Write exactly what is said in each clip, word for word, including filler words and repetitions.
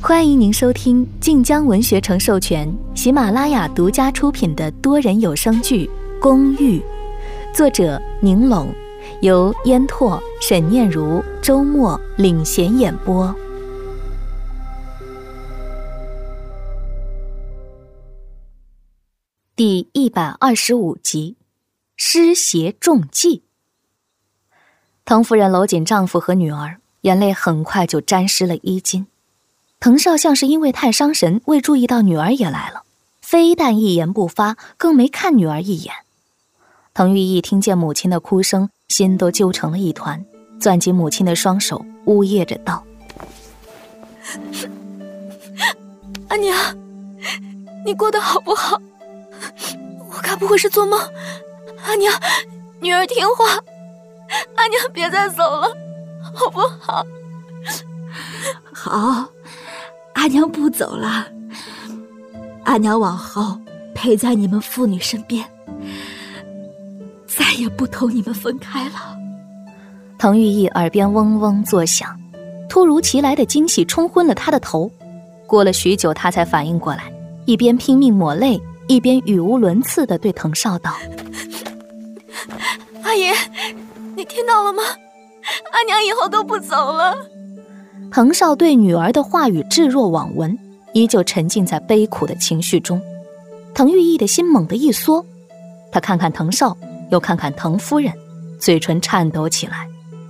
欢迎您收听晋江文学城授权、喜马拉雅独家出品的多人有声剧《公寓》，作者宁拢，由烟拓、沈念如、周末领衔演播。第一百二十五集，失邪中计。滕夫人搂紧丈夫和女儿，眼泪很快就沾湿了衣襟。滕少像是因为太伤神，未注意到女儿也来了，非但一言不发，更没看女儿一眼。滕玉意听见母亲的哭声，心都揪成了一团，攥紧母亲的双手，呜咽着道： 阿娘，你过得好不好？我该不会是做梦？阿娘，女儿听话，阿娘别再走了，好不好？ 好，阿娘不走了，阿娘往后陪在你们父女身边，再也不同你们分开了。 滕玉意耳边嗡嗡作响，突如其来的惊喜冲昏了他的头。过了许久，他才反应过来，一边拼命抹泪，一边语无伦次地对滕少道： 阿爷，你听到了吗？阿娘以后都不走了。 滕少对女儿的话语置若罔闻，依旧沉浸在悲苦的情绪中。滕玉意的心猛地一缩，他看看滕少，又看看滕夫人，嘴唇颤抖起来。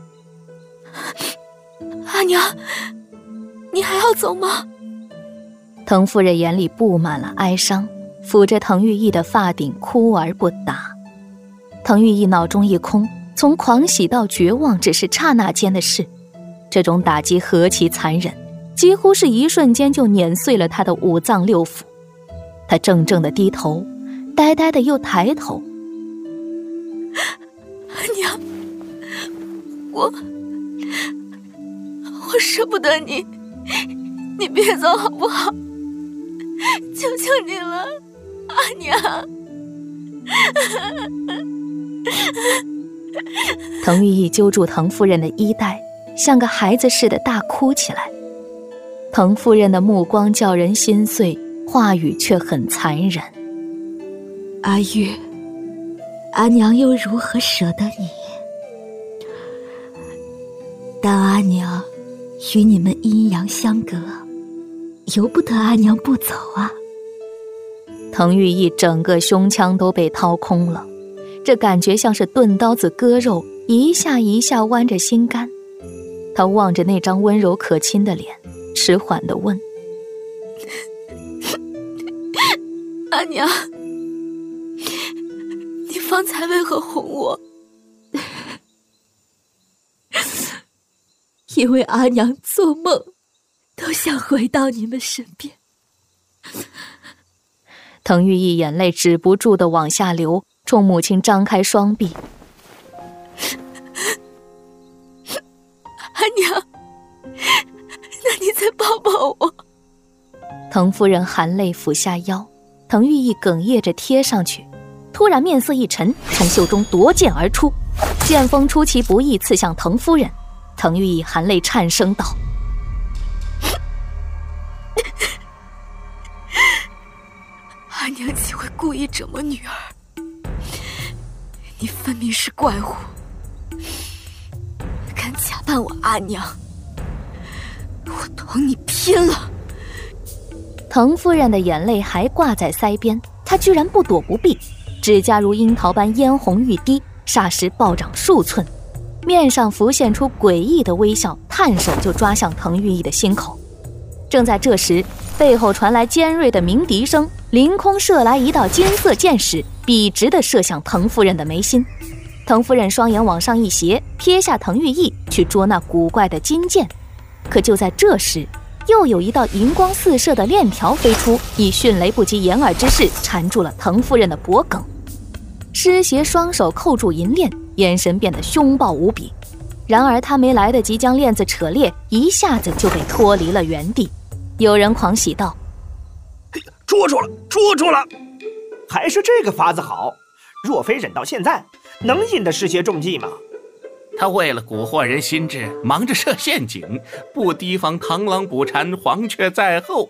阿娘，你还要走吗？ 滕夫人眼里布满了哀伤，抚着滕玉意的发顶哭而不答。滕玉意脑中一空，从狂喜到绝望只是刹那间的事。这种打击何其残忍，几乎是一瞬间就碾碎了他的五脏六腑。他怔怔地低头，呆呆地又抬头。 娘，我我舍不得你，你别走好不好？求求你了，阿娘。 滕玉意揪住滕夫人的衣带，像个孩子似的大哭起来。滕夫人的目光叫人心碎，话语却很残忍。 阿玉，阿娘又如何舍得你？但阿娘与你们阴阳相隔，由不得阿娘不走啊。 滕玉意整个胸腔都被掏空了，这感觉像是钝刀子割肉，一下一下剜着心肝。他望着那张温柔可亲的脸，迟缓地问： 阿娘，你方才为何哄我？ 因为阿娘做梦都想回到你们身边。 滕玉意眼泪止不住地往下流，冲母亲张开双臂。 阿娘，那你再抱抱我。 滕夫人含泪俯下腰，滕玉意哽咽着贴上去，突然面色一沉，从袖中夺剑而出，剑锋出其不意刺向滕夫人。滕玉意含泪颤声道： 阿娘岂会故意折磨女儿？你分明是怪物，敢假扮我阿娘，我同你拼了！ 滕夫人的眼泪还挂在腮边，她居然不躲不避，指甲如樱桃般嫣红欲滴，霎时暴涨数寸，面上浮现出诡异的微笑，探手就抓向滕玉意的心口。正在这时，背后传来尖锐的鸣笛声，凌空射来一道金色箭矢，笔直地射向滕夫人的眉心。滕夫人双眼往上一斜，撇下滕玉意去捉那古怪的金箭。可就在这时，又有一道银光四射的链条飞出，以迅雷不及掩耳之势缠住了滕夫人的脖颈。失邪双手扣住银链，眼神变得凶暴无比。然而他没来得及将链子扯裂，一下子就被脱离了原地。有人狂喜道： 捉住了，捉住了！还是这个法子好，若非忍到现在，能引得失邪中计吗？ 他为了蛊惑人心智，忙着设陷阱，不提防螳螂捕蝉，黄雀在后。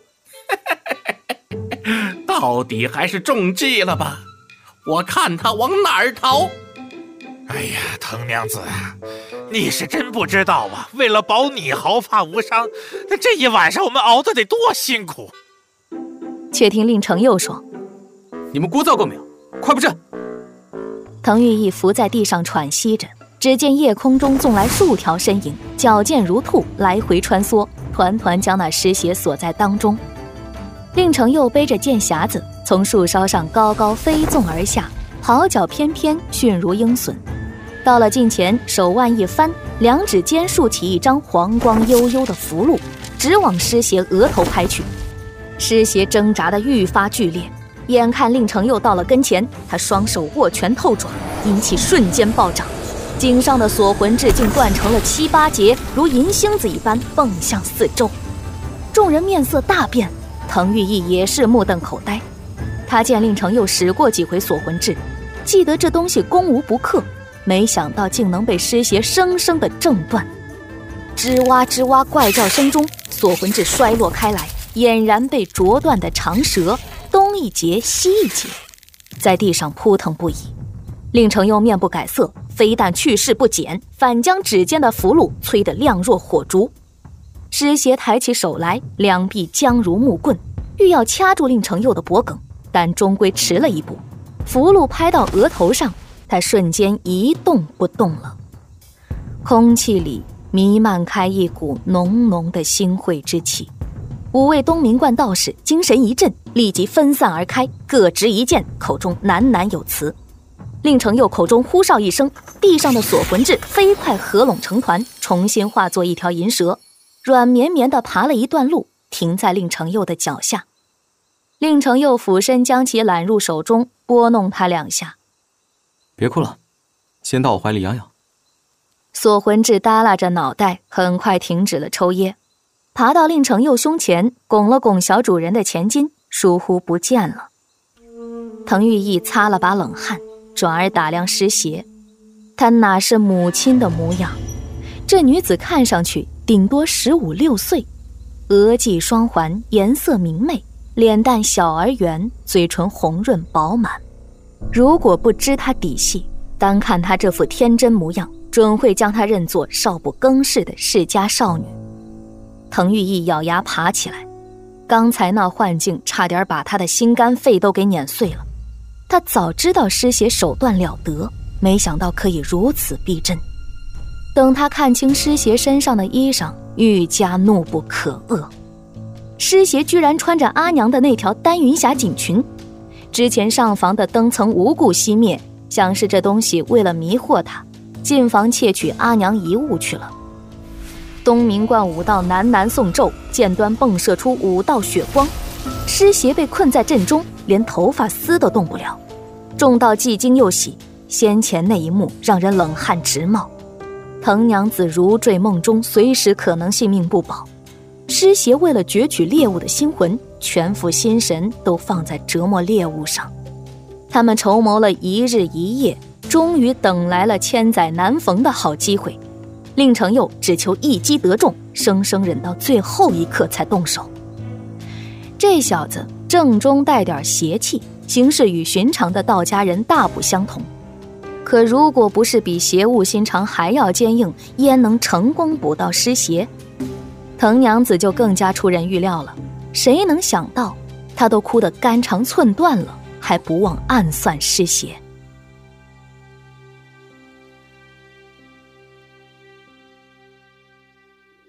到底还是中计了吧？我看他往哪儿逃。 哎呀，藤娘子啊，你是真不知道啊！为了保你毫发无伤，那这一晚上我们熬得得多辛苦。 却听令程又说：“ 你们鼓噪够没有？快布阵！” 滕玉义伏在地上喘息着，只见夜空中纵来数条身影，矫健如兔，来回穿梭，团团将那尸邪锁在当中。令程又背着剑匣子，从树梢上高高飞纵而下，跑脚翩翩，迅如鹰隼。到了近前，手腕一翻，两指间竖起一张黄光悠悠的符箓，直往尸邪额头拍去。尸邪挣扎得愈发剧烈，眼看令程又到了跟前，他双手握拳透爪，阴气瞬间暴涨，颈上的锁魂质竟断成了七八节，如银星子一般蹦向四周。众人面色大变，滕玉义也是目瞪口呆。他见令程又使过几回锁魂质，记得这东西攻无不克，没想到竟能被尸邪生生的挣断。吱哇吱哇怪叫声中，锁魂质摔落开来，俨然被啄断的长蛇，东一节西一节，在地上扑腾不已。令程又面不改色，非但去势不减，反将指尖的符箓催得亮若火烛。尸邪抬起手来，两臂僵如木棍，欲要掐住令程又的脖颈，但终归迟了一步。符箓拍到额头上，他瞬间一动不动了。空气里弥漫开一股浓浓的腥秽之气。五位东明观道士精神一振，立即分散而开，各执一剑，口中喃喃有词。令程又口中呼哨一声，地上的锁魂质飞快合拢成团，重新化作一条银蛇，软绵绵地爬了一段路，停在令程又的脚下。令程又俯身将其揽入手中，拨弄他两下。 别哭了，先到我怀里养养。 锁魂质耷拉着脑袋，很快停止了抽噎，爬到令程又胸前，拱了拱小主人的前襟，疏忽不见了。滕玉义擦了把冷汗，转而打量尸邪，她哪是母亲的模样？这女子看上去顶多十五六岁，额髻双环，颜色明媚，脸蛋小而圆，嘴唇红润饱满。如果不知她底细，单看她这副天真模样，准会将她认作少不更事的世家少女。滕玉义咬牙爬起来，刚才那幻境差点把他的心肝肺都给碾碎了。他早知道尸邪手段了得，没想到可以如此逼真。等他看清尸邪身上的衣裳，愈加怒不可遏。尸邪居然穿着阿娘的那条丹云霞锦裙，之前上房的灯曾无故熄灭，像是这东西为了迷惑他，进房窃取阿娘遗物去了。东明观武道喃喃诵咒，剑端迸射出五道血光，尸邪被困在阵中，连头发丝都动不了。众道既惊又喜，先前那一幕让人冷汗直冒。滕娘子如坠梦中，随时可能性命不保。尸邪为了攫取猎物的心魂，全副心神都放在折磨猎物上。他们筹谋了一日一夜，终于等来了千载难逢的好机会。令程又只求一击得中，生生忍到最后一刻才动手。这小子正中带点邪气，行事与寻常的道家人大不相同。可如果不是比邪物心肠还要坚硬，焉能成功捕到尸邪？滕娘子就更加出人预料了。谁能想到，她都哭得肝肠寸断了，还不忘暗算尸邪。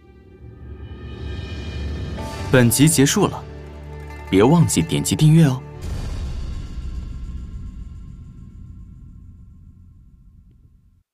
本集结束了，别忘记点击订阅哦。